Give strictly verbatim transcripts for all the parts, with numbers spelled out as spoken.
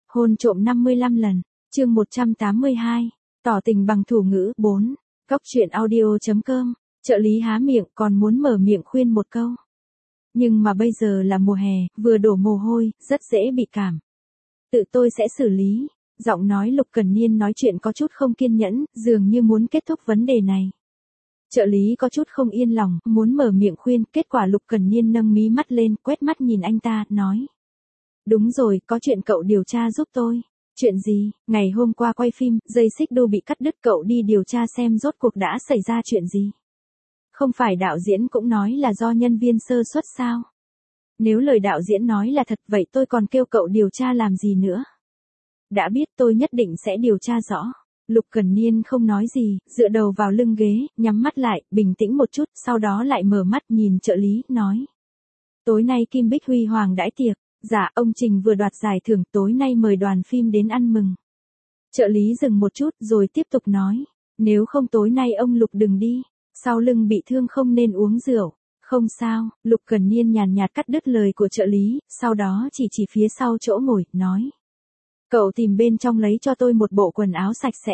Hôn trộm năm mươi lăm lần, chương một trăm tám mươi hai, tỏ tình bằng thủ ngữ. bốn. Cóc truyện audio.com, trợ lý há miệng còn muốn mở miệng khuyên một câu. Nhưng mà bây giờ là mùa hè, vừa đổ mồ hôi, rất dễ bị cảm. Tự tôi sẽ xử lý. Giọng nói Lục Cẩn Niên nói chuyện có chút không kiên nhẫn, dường như muốn kết thúc vấn đề này. Trợ lý có chút không yên lòng, muốn mở miệng khuyên, kết quả Lục Cẩn Niên nâng mí mắt lên, quét mắt nhìn anh ta, nói. Đúng rồi, có chuyện cậu điều tra giúp tôi. Chuyện gì? Ngày hôm qua quay phim, dây xích đu bị cắt đứt, cậu đi điều tra xem rốt cuộc đã xảy ra chuyện gì. Không phải đạo diễn cũng nói là do nhân viên sơ suất sao? Nếu lời đạo diễn nói là thật, vậy tôi còn kêu cậu điều tra làm gì nữa? Đã biết, tôi nhất định sẽ điều tra rõ. Lục Cẩn Niên không nói gì, dựa đầu vào lưng ghế, nhắm mắt lại, bình tĩnh một chút, sau đó lại mở mắt nhìn trợ lý, nói. Tối nay Kim Bích Huy Hoàng đãi tiệc. Dạ, ông Trình vừa đoạt giải thưởng, tối nay mời đoàn phim đến ăn mừng. Trợ lý dừng một chút rồi tiếp tục nói. Nếu không tối nay ông Lục đừng đi. Sau lưng bị thương không nên uống rượu. Không sao, Lục Cẩn Niên nhàn nhạt cắt đứt lời của trợ lý, sau đó chỉ chỉ phía sau chỗ ngồi, nói. Cậu tìm bên trong lấy cho tôi một bộ quần áo sạch sẽ.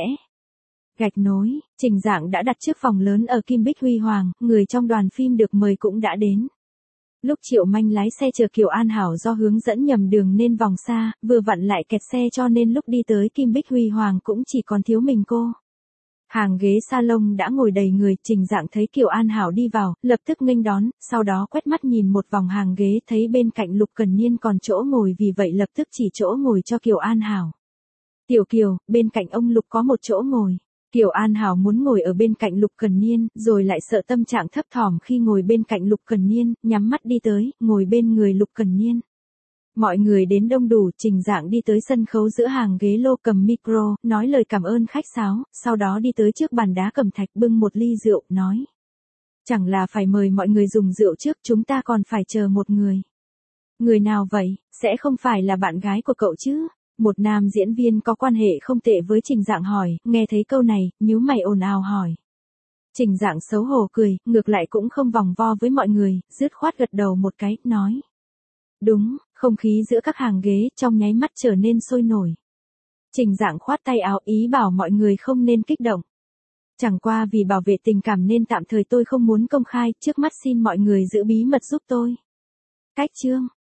Gạch nối, Trình Dạng đã đặt trước phòng lớn ở Kim Bích Huy Hoàng, người trong đoàn phim được mời cũng đã đến. Lúc Triệu Manh lái xe chờ Kiều An Hảo do hướng dẫn nhầm đường nên vòng xa, vừa vặn lại kẹt xe cho nên lúc đi tới Kim Bích Huy Hoàng cũng chỉ còn thiếu mình cô. Hàng ghế salon đã ngồi đầy người, Trình Dạng thấy Kiều An Hảo đi vào, lập tức nghênh đón, sau đó quét mắt nhìn một vòng hàng ghế thấy bên cạnh Lục Cẩn Niên còn chỗ ngồi, vì vậy lập tức chỉ chỗ ngồi cho Kiều An Hảo. Tiểu Kiều, bên cạnh ông Lục có một chỗ ngồi. Kiều An Hảo muốn ngồi ở bên cạnh Lục Cẩn Niên, rồi lại sợ tâm trạng thấp thỏm khi ngồi bên cạnh Lục Cẩn Niên, nhắm mắt đi tới, ngồi bên người Lục Cẩn Niên. Mọi người đến đông đủ, Trình Dạng đi tới sân khấu giữa hàng ghế lô cầm micro, nói lời cảm ơn khách sáo, sau đó đi tới trước bàn đá cẩm thạch bưng một ly rượu, nói. Chẳng là phải mời mọi người dùng rượu trước, chúng ta còn phải chờ một người. Người nào vậy, sẽ không phải là bạn gái của cậu chứ? Một nam diễn viên có quan hệ không tệ với Trình Dạng hỏi, nghe thấy câu này, nhíu mày ồn ào hỏi. Trình Dạng xấu hổ cười, ngược lại cũng không vòng vo với mọi người, dứt khoát gật đầu một cái, nói. Đúng, không khí giữa các hàng ghế trong nháy mắt trở nên sôi nổi. Trình Dạng khoát tay áo ý bảo mọi người không nên kích động. Chẳng qua vì bảo vệ tình cảm nên tạm thời tôi không muốn công khai, trước mắt xin mọi người giữ bí mật giúp tôi. Cách chương,